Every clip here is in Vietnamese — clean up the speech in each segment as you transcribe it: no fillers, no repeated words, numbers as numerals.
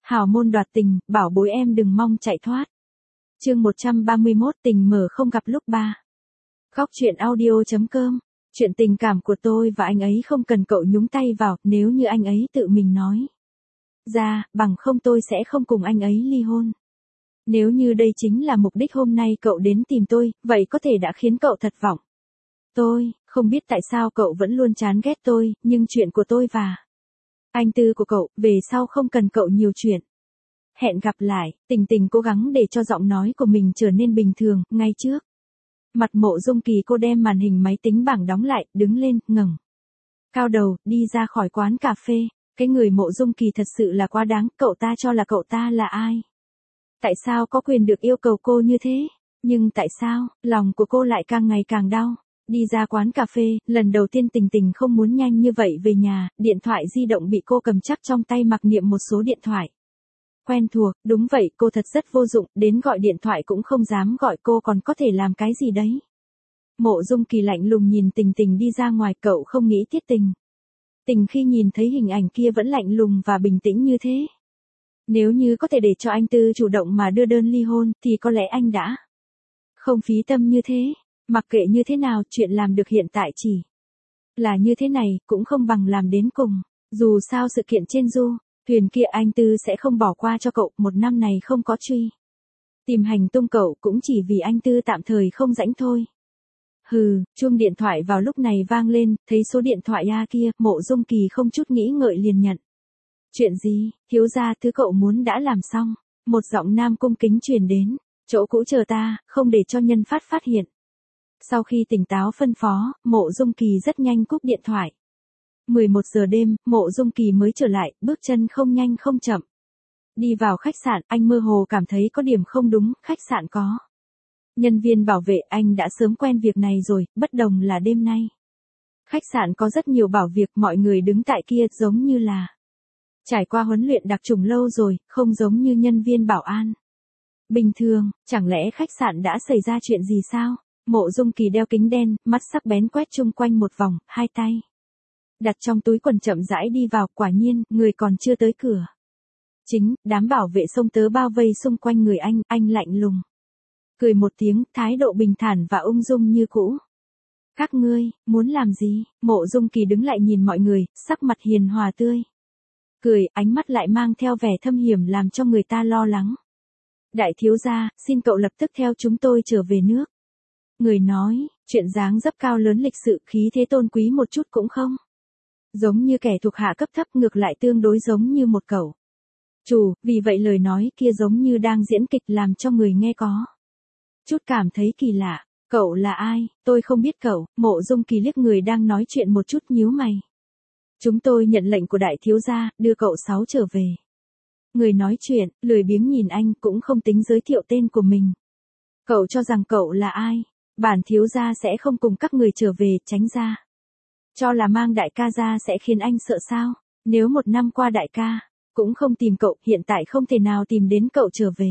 Hào môn đoạt tình, bảo bối em đừng mong chạy thoát. Chương 131 tình mở không gặp lúc 3. Góc truyện audio.com. Chuyện tình cảm của tôi và anh ấy không cần cậu nhúng tay vào, nếu như anh ấy tự mình nói ra, bằng không tôi sẽ không cùng anh ấy ly hôn. Nếu như đây chính là mục đích hôm nay cậu đến tìm tôi, vậy có thể đã khiến cậu thất vọng. Tôi không biết tại sao cậu vẫn luôn chán ghét tôi, nhưng chuyện của tôi và anh Tư của cậu, về sau không cần cậu nhiều chuyện. Hẹn gặp lại. Tình Tình cố gắng để cho giọng nói của mình trở nên bình thường. Ngay trước mặt Mộ Dung Kỳ, cô đem màn hình máy tính bảng đóng lại, đứng lên, ngẩng cao đầu, đi ra khỏi quán cà phê. Cái người Mộ Dung Kỳ thật sự là quá đáng. Cậu ta cho là cậu ta là ai? Tại sao có quyền được yêu cầu cô như thế? Nhưng tại sao lòng của cô lại càng ngày càng đau? Đi ra quán cà phê, lần đầu tiên Tình Tình không muốn nhanh như vậy về nhà, điện thoại di động bị cô cầm chắc trong tay, mặc niệm một số điện thoại quen thuộc. Đúng vậy, cô thật rất vô dụng, đến gọi điện thoại cũng không dám gọi, cô còn có thể làm cái gì đấy? Mộ Dung Kỳ lạnh lùng nhìn Tình Tình đi ra ngoài. Cậu không nghĩ Tiết Tình Tình khi nhìn thấy hình ảnh kia vẫn lạnh lùng và bình tĩnh như thế. Nếu như có thể để cho anh Tư chủ động mà đưa đơn ly hôn, thì có lẽ anh đã không phí tâm như thế. Mặc kệ như thế nào, chuyện làm được hiện tại chỉ là như thế này, cũng không bằng làm đến cùng. Dù sao sự kiện trên du thuyền kia anh Tư sẽ không bỏ qua cho cậu. Một năm này không có truy tìm hành tung cậu, cũng chỉ vì anh Tư tạm thời không rảnh thôi. Hừ. Chuông điện thoại vào lúc này vang lên, thấy số điện thoại kia, Mộ Dung Kỳ không chút nghĩ ngợi liền nhận. Chuyện gì? Thiếu gia, thứ cậu muốn đã làm xong. Một giọng nam cung kính truyền đến. Chỗ cũ chờ ta, không để cho nhân phát hiện. Sau khi tỉnh táo phân phó, Mộ Dung Kỳ rất nhanh cúp điện thoại. 11 giờ đêm, Mộ Dung Kỳ mới trở lại, bước chân không nhanh không chậm. Đi vào khách sạn, anh mơ hồ cảm thấy có điểm không đúng. Khách sạn có nhân viên bảo vệ, anh đã sớm quen việc này rồi, bất đồng là đêm nay. Khách sạn có rất nhiều bảo việc, mọi người đứng tại kia giống như là trải qua huấn luyện đặc trùng lâu rồi, không giống như nhân viên bảo an bình thường. Chẳng lẽ khách sạn đã xảy ra chuyện gì sao? Mộ Dung Kỳ đeo kính đen, mắt sắc bén quét chung quanh một vòng, hai tay đặt trong túi quần chậm rãi đi vào. Quả nhiên, người còn chưa tới cửa chính, đám bảo vệ xông tới bao vây xung quanh người anh lạnh lùng cười một tiếng, thái độ bình thản và ung dung như cũ. Các ngươi muốn làm gì? Mộ Dung Kỳ đứng lại nhìn mọi người, sắc mặt hiền hòa tươi cười, ánh mắt lại mang theo vẻ thâm hiểm làm cho người ta lo lắng. Đại thiếu gia, xin cậu lập tức theo chúng tôi trở về nước. Người nói, chuyện dáng dấp cao lớn lịch sự, khí thế tôn quý một chút cũng không giống như kẻ thuộc hạ cấp thấp, ngược lại tương đối giống như một cậu chủ, vì vậy lời nói kia giống như đang diễn kịch, làm cho người nghe có chút cảm thấy kỳ lạ. Cậu là ai? Tôi không biết cậu. Mộ Dung Kỳ liếc người đang nói chuyện một chút, nhíu mày. Chúng tôi nhận lệnh của đại thiếu gia, đưa cậu Sáu trở về. Người nói chuyện, lười biếng nhìn anh, cũng không tính giới thiệu tên của mình. Cậu cho rằng cậu là ai? Bản thiếu gia sẽ không cùng các người trở về, tránh ra. Cho là mang đại ca ra sẽ khiến anh sợ sao? Nếu một năm qua đại ca cũng không tìm cậu, hiện tại không thể nào tìm đến cậu trở về.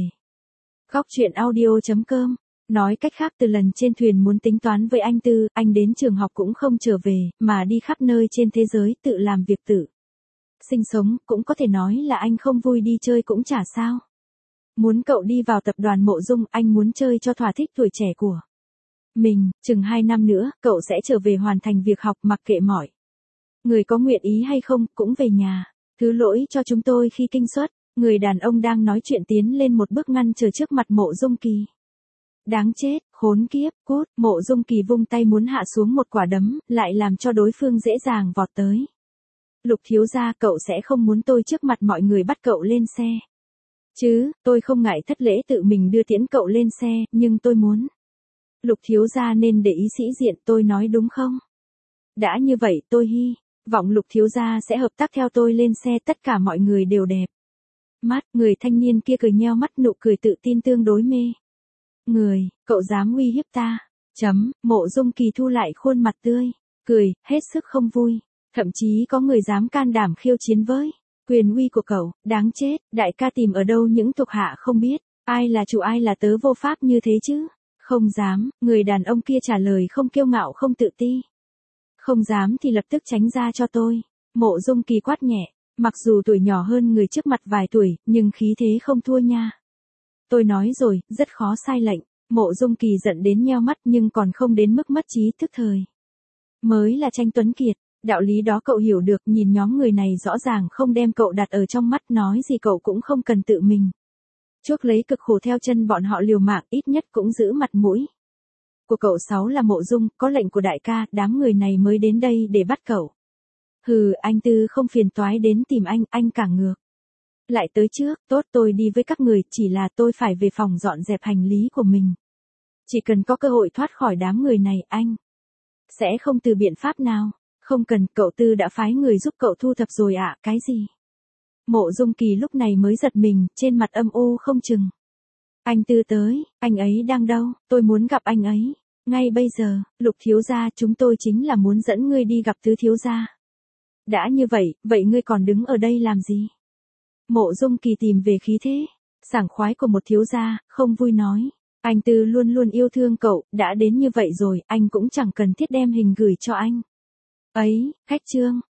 Góc truyện audio.com. Nói cách khác, từ lần trên thuyền muốn tính toán với anh Tư, anh đến trường học cũng không trở về, mà đi khắp nơi trên thế giới tự làm việc tự sinh sống. Cũng có thể nói là anh không vui đi chơi cũng chả sao. Muốn cậu đi vào tập đoàn Mộ Dung, anh muốn chơi cho thỏa thích tuổi trẻ của mình. Chừng 2 năm nữa, cậu sẽ trở về hoàn thành việc học, mặc kệ mọi người có nguyện ý hay không, cũng về nhà. Thứ lỗi cho chúng tôi khi kinh suất. Người đàn ông đang nói chuyện tiến lên một bước ngăn trở trước mặt Mộ Dung Kỳ. Đáng chết, khốn kiếp, cút. Mộ Dung Kỳ vung tay muốn hạ xuống một quả đấm, lại làm cho đối phương dễ dàng vọt tới. Lục thiếu gia, cậu sẽ không muốn tôi trước mặt mọi người bắt cậu lên xe chứ? Tôi không ngại thất lễ tự mình đưa tiễn cậu lên xe, nhưng tôi muốn Lục thiếu gia nên để ý sĩ diện, tôi nói đúng không? Đã như vậy, tôi hy vọng Lục thiếu gia sẽ hợp tác theo tôi lên xe. Tất cả mọi người đều đẹp mắt. Người thanh niên kia cười nheo mắt, nụ cười tự tin tương đối mê người. Cậu dám uy hiếp ta? Mộ Dung Kỳ thu lại khuôn mặt tươi cười, hết sức không vui. Thậm chí có người dám can đảm khiêu chiến với quyền uy của cậu. Đáng chết, đại ca tìm ở đâu những thuộc hạ không biết ai là chủ ai là tớ vô pháp như thế chứ? Không dám. Người đàn ông kia trả lời không kiêu ngạo không tự ti. Không dám thì lập tức tránh ra cho tôi. Mộ Dung Kỳ quát nhẹ. Mặc dù tuổi nhỏ hơn người trước mặt vài tuổi, nhưng khí thế không thua nha. Tôi nói rồi, rất khó sai lệnh. Mộ Dung Kỳ giận đến nheo mắt nhưng còn không đến mức mất trí thức thời. Mới là Tranh Tuấn Kiệt, đạo lý đó cậu hiểu được, nhìn nhóm người này rõ ràng không đem cậu đặt ở trong mắt, nói gì cậu cũng không cần tự mình chuốc lấy cực khổ theo chân bọn họ liều mạng, ít nhất cũng giữ mặt mũi. Của cậu Sáu là Mộ Dung, có lệnh của đại ca, đám người này mới đến đây để bắt cậu. Hừ, anh Tư không phiền toái đến tìm anh càng ngược lại tới trước, tốt tôi đi với các người, chỉ là tôi phải về phòng dọn dẹp hành lý của mình. Chỉ cần có cơ hội thoát khỏi đám người này, anh sẽ không từ biện pháp nào. Không cần, cậu Tư đã phái người giúp cậu thu thập rồi ạ. Cái gì? Mộ Dung Kỳ lúc này mới giật mình, trên mặt âm u không chừng. Anh Tư tới, anh ấy đang đâu? Tôi muốn gặp anh ấy ngay bây giờ. Lục thiếu gia, chúng tôi chính là muốn dẫn ngươi đi gặp Tứ thiếu gia. Đã như vậy ngươi còn đứng ở đây làm gì? Mộ Dung Kỳ tìm về khí thế sảng khoái của một thiếu gia, không vui nói. Anh Tư luôn luôn yêu thương cậu, đã đến như vậy rồi, anh cũng chẳng cần thiết đem hình gửi cho anh ấy. Khách trương,